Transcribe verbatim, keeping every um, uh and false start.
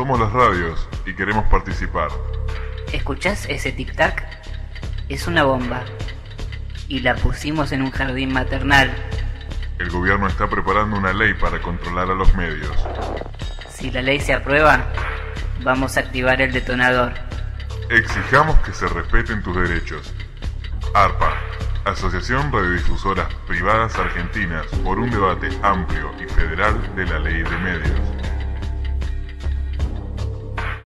Somos las radios y queremos participar. ¿Escuchás ese tic-tac? Es una bomba. Y la pusimos en un jardín maternal. El gobierno está preparando una ley para controlar a los medios. Si la ley se aprueba, vamos a activar el detonador. Exijamos que se respeten tus derechos. ARPA, Asociación Radiodifusoras Privadas Argentinas, por un debate amplio y federal de la ley de medios.